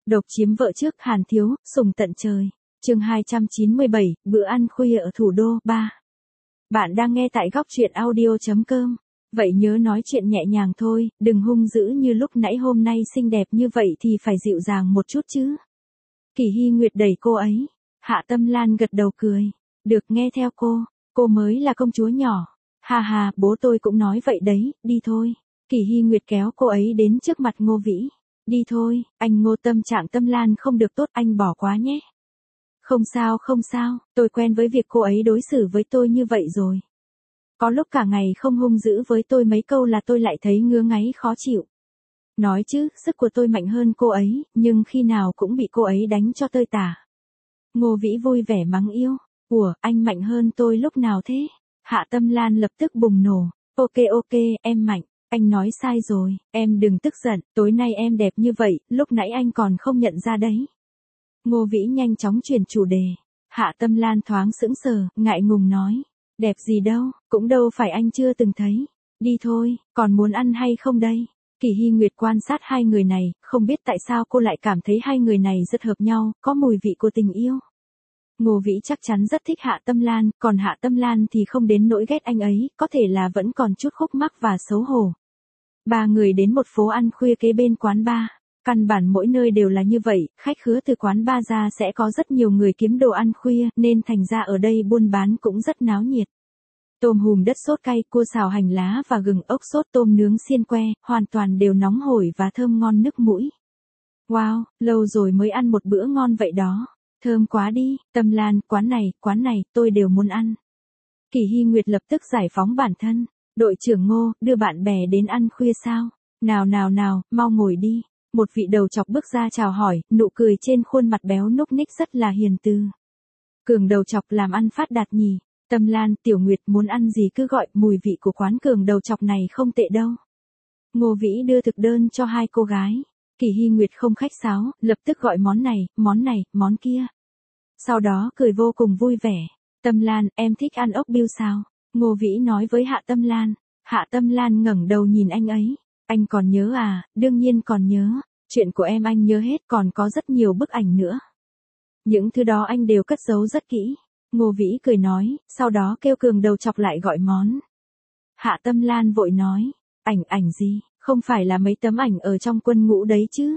Độc chiếm vợ trước Hàn Thiếu, sùng tận trời. Chương 297, bữa ăn khuya ở thủ đô 3. Bạn đang nghe tại góc truyện audio.com. Vậy nhớ nói chuyện nhẹ nhàng thôi, đừng hung dữ như lúc nãy, hôm nay xinh đẹp như vậy thì phải dịu dàng một chút chứ. Kỳ Hy Nguyệt đẩy cô ấy. Hạ Tâm Lan gật đầu cười. Được, nghe theo cô mới là công chúa nhỏ. Hà hà, bố tôi cũng nói vậy đấy, đi thôi. Kỳ Hy Nguyệt kéo cô ấy đến trước mặt Ngô Vĩ. Đi thôi, anh Ngô, tâm trạng Tâm Lan không được tốt, anh bỏ quá nhé. Không sao, tôi quen với việc cô ấy đối xử với tôi như vậy rồi. Có lúc cả ngày không hung dữ với tôi mấy câu là tôi lại thấy ngứa ngáy khó chịu. Nói chứ, sức của tôi mạnh hơn cô ấy, nhưng khi nào cũng bị cô ấy đánh cho tơi tả. Ngô Vĩ vui vẻ mắng yêu. Ủa, anh mạnh hơn tôi lúc nào thế? Hạ Tâm Lan lập tức bùng nổ. Ok, em mạnh. Anh nói sai rồi, em đừng tức giận, tối nay em đẹp như vậy, lúc nãy anh còn không nhận ra đấy. Ngô Vĩ nhanh chóng chuyển chủ đề. Hạ Tâm Lan thoáng sững sờ, ngại ngùng nói. Đẹp gì đâu, cũng đâu phải anh chưa từng thấy. Đi thôi, còn muốn ăn hay không đây? Kỳ Hy Nguyệt quan sát hai người này, không biết tại sao cô lại cảm thấy hai người này rất hợp nhau, có mùi vị của tình yêu. Ngô Vĩ chắc chắn rất thích Hạ Tâm Lan, còn Hạ Tâm Lan thì không đến nỗi ghét anh ấy, có thể là vẫn còn chút khúc mắc và xấu hổ. Ba người đến một phố ăn khuya kế bên quán bar. Căn bản mỗi nơi đều là như vậy, khách khứa từ quán bar ra sẽ có rất nhiều người kiếm đồ ăn khuya, nên thành ra ở đây buôn bán cũng rất náo nhiệt. Tôm hùm đất sốt cay, cua xào hành lá và gừng ốc sốt, tôm nướng xiên que, hoàn toàn đều nóng hổi và thơm ngon nức mũi. Wow, lâu rồi mới ăn một bữa ngon vậy đó. Thơm quá đi, Tâm Lan, quán này, tôi đều muốn ăn. Kỳ Hy Nguyệt lập tức giải phóng bản thân. Đội trưởng Ngô, đưa bạn bè đến ăn khuya sao? Nào, mau ngồi đi. Một vị đầu chọc bước ra chào hỏi, nụ cười trên khuôn mặt béo núc ních rất là hiền từ. Cường đầu chọc làm ăn phát đạt nhỉ. Tâm Lan, Tiểu Nguyệt muốn ăn gì cứ gọi, mùi vị của quán Cường đầu chọc này không tệ đâu. Ngô Vĩ đưa thực đơn cho hai cô gái. Kỳ Hy Nguyệt không khách sáo, lập tức gọi món này, món kia. Sau đó cười vô cùng vui vẻ. Tâm Lan, em thích ăn ốc biêu sao? Ngô Vĩ nói với Hạ Tâm Lan. Hạ Tâm Lan ngẩng đầu nhìn anh ấy. Anh còn nhớ à? Đương nhiên còn nhớ. Chuyện của em anh nhớ hết, còn có rất nhiều bức ảnh nữa. Những thứ đó anh đều cất giấu rất kỹ. Ngô Vĩ cười nói, sau đó kêu Cường đầu chọc lại gọi món. Hạ Tâm Lan vội nói. Ảnh gì? Không phải là mấy tấm ảnh ở trong quân ngũ đấy chứ?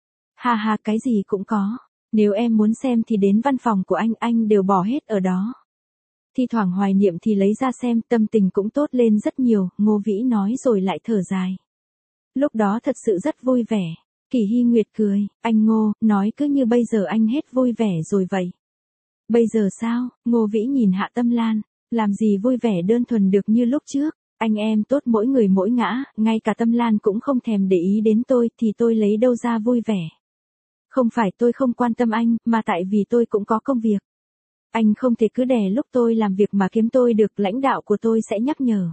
Ha, cái gì cũng có. Nếu em muốn xem thì đến văn phòng của anh đều bỏ hết ở đó. Thi thoảng hoài niệm thì lấy ra xem, tâm tình cũng tốt lên rất nhiều, Ngô Vĩ nói rồi lại thở dài. Lúc đó thật sự rất vui vẻ. Kỳ Hy Nguyệt cười, anh Ngô, nói cứ như bây giờ anh hết vui vẻ rồi vậy. Bây giờ sao? Ngô Vĩ nhìn Hạ Tâm Lan, làm gì vui vẻ đơn thuần được như lúc trước, anh em tốt mỗi người mỗi ngã, ngay cả Tâm Lan cũng không thèm để ý đến tôi thì tôi lấy đâu ra vui vẻ. Không phải tôi không quan tâm anh, mà tại vì tôi cũng có công việc. Anh không thể cứ đè lúc tôi làm việc mà kiếm tôi được, lãnh đạo của tôi sẽ nhắc nhở.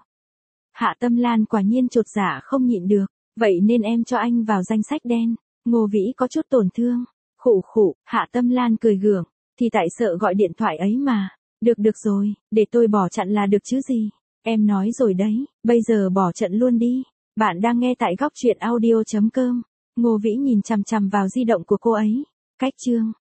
Hạ Tâm Lan quả nhiên chột dạ không nhịn được, vậy nên em cho anh vào danh sách đen. Ngô Vĩ có chút tổn thương. Khụ, Hạ Tâm Lan cười gượng, thì tại sợ gọi điện thoại ấy mà. Được rồi, để tôi bỏ chặn là được chứ gì. Em nói rồi đấy, bây giờ bỏ trận luôn đi. Bạn đang nghe tại góc truyện audio.com. Ngô Vĩ nhìn chằm chằm vào di động của cô ấy. Cách chương